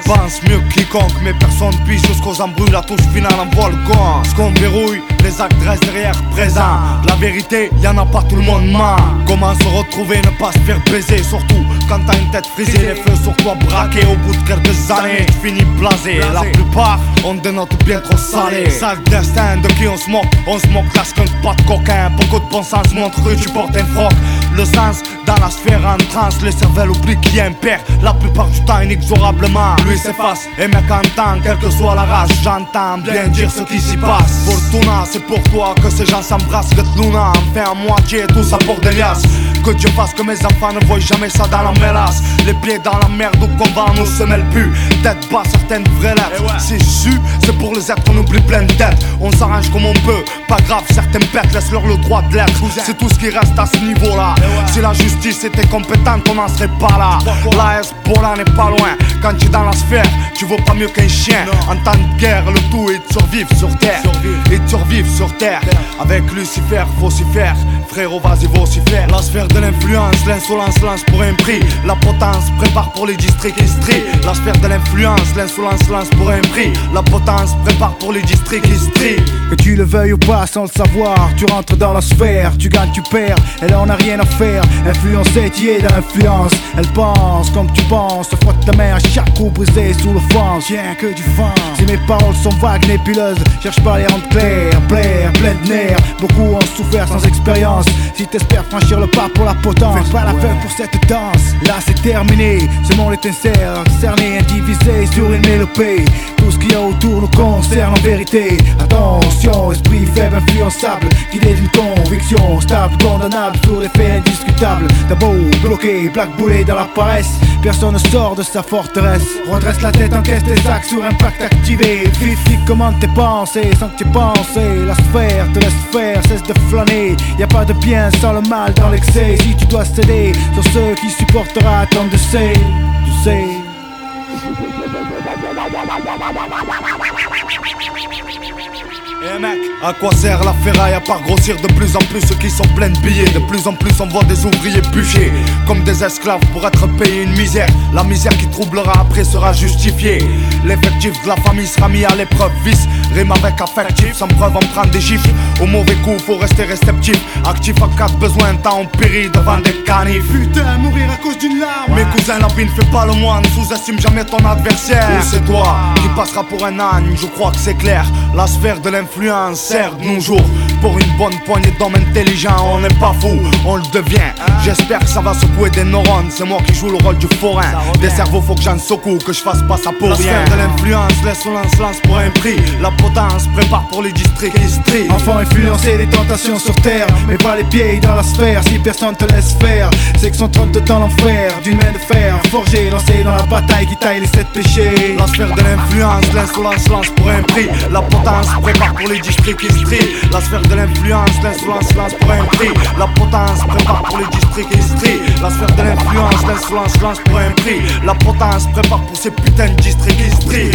pense mieux que quiconque, mais personne pige jusqu'aux embrouilles, la touche finale envoie le gong. Ce qu'on verrouille, les actes restent derrière présent. La vérité, y'en a pas, tout le monde ment. Comment se retrouver, ne pas se faire baiser, surtout quand t'as une tête frisée, les feux sur toi braqués. Au bout de quelques années, tu finis blasé. La plupart ont des notes bien trop salées. Sale destin de qui on se moque là, skunk, pas de coquin. Beaucoup de bon sens montre que tu portes un froc. Le sens dans la sphère en transe, les cervelles oublient qui est un père. La plupart du temps inexorablement, lui s'efface. Et mec entend, quelle que soit la race, j'entends bien dire ce qui s'y passe. Fortuna, c'est pour toi que ces gens s'embrassent. Get Luna, enfin à moitié, tout ça pour des liasses. Que Dieu fasse que mes enfants ne voient jamais ça dans la mélasse. Les pieds dans la merde où combat nous se mêle plus. Tête bas, certaines vraies lettres. C'est su, c'est pour les êtres qu'on oublie plein de dettes. On s'arrange comme on peut, pas grave, certaines bêtes, laisse-leur le droit de l'être. C'est tout ce qui reste à ce niveau-là. Si la justice était compétente, on n'en serait pas là. La Hezbollah n'est pas loin. Quand tu es dans la sphère, tu vaux pas mieux qu'un chien. En temps de guerre, le tout est de survivre sur terre. Et de survivre sur terre. Avec Lucifer, faut s'y faire. Frérot, vas-y, vocifère. La sphère de l'influence, l'insolence lance pour un prix. La potence prépare pour les districts qui strient. La sphère de l'influence, l'insolence lance pour un prix. La potence prépare pour les districts qui strient. Que tu le veuilles ou pas, sans le savoir, tu rentres dans la sphère, tu gagnes, tu perds, elle en a rien à faire. Influencée, tu es dans l'influence. Elle pense comme tu penses, te frotte ta main à chaque coup brisé sous l'offense. Tiens que du vent. Si mes paroles sont vagues, nébuleuses, cherche pas à les rendre claires, plein de nerfs. Beaucoup ont souffert sans expérience. Si t'espères franchir le pas pour la potence, fais pas la feuille pour cette danse. Là c'est terminé, ce monde est sincère, cerné, indivisé sur une mélopée. Tout ce qu'il y a autour nous concerne en vérité. Attention, esprit faible, influençable, guidé d'une conviction stable, condamnable sur les faits indiscutables. T'as beau bloqué, blackboulé dans la paresse, personne ne sort de sa forteresse. Redresse la tête, encaisse tes actes sur impact activé. Vif, commande tes pensées sans que tu penses. La sphère te laisse faire, cesse de flâner. Y a pas de bien sans le mal dans l'excès. Si tu dois céder sur ceux qui supportera tant de sais, tu sais. Eh mec, à quoi sert la ferraille à part grossir de plus en plus ceux qui sont pleins de billets. De plus en plus on voit des ouvriers bûcher comme des esclaves pour être payés une misère. La misère qui troublera après sera justifiée. L'effectif de la famille sera mis à l'épreuve. Vice rime avec affectif, sans preuve on prend des gifles. Au mauvais coup faut rester réceptif. Actif en cas de besoin, temps on périt devant des canifs. Putain, mourir à cause d'une larme. Mes cousins, la vie ne fait pas le moine. Sous-estime jamais ton adversaire. Ou c'est toi qui passera pour un âne, je crois que c'est clair. La sphère de l'influence sert de nos jours. Pour une bonne poignée d'hommes intelligents, on n'est pas fou, on le devient. J'espère que ça va secouer des neurones. C'est moi qui joue le rôle du forain. Des cerveaux faut que j'en secoue, que je fasse pas ça pour rien. La sphère de l'influence, l'insolence lance pour un prix. La potence prépare pour les districts qui strient. Enfant influencé des tentations sur terre, mais pas les pieds dans la sphère. Si personne te laisse faire, c'est que son trône de dans l'enfer. D'une main de fer, forgé, lancé dans la bataille qui taille les 7 péchés. La sphère de l'influence, l'insolence lance pour un prix. La potence prépare pour les districts qui strient. La sphère de l'influence, l'insolence lance pour un prix. La potence prépare pour les districts qui strient. La sphère de l'influence, l'insolence lance pour un prix. La potence prépare pour ces putains de districts qui strient.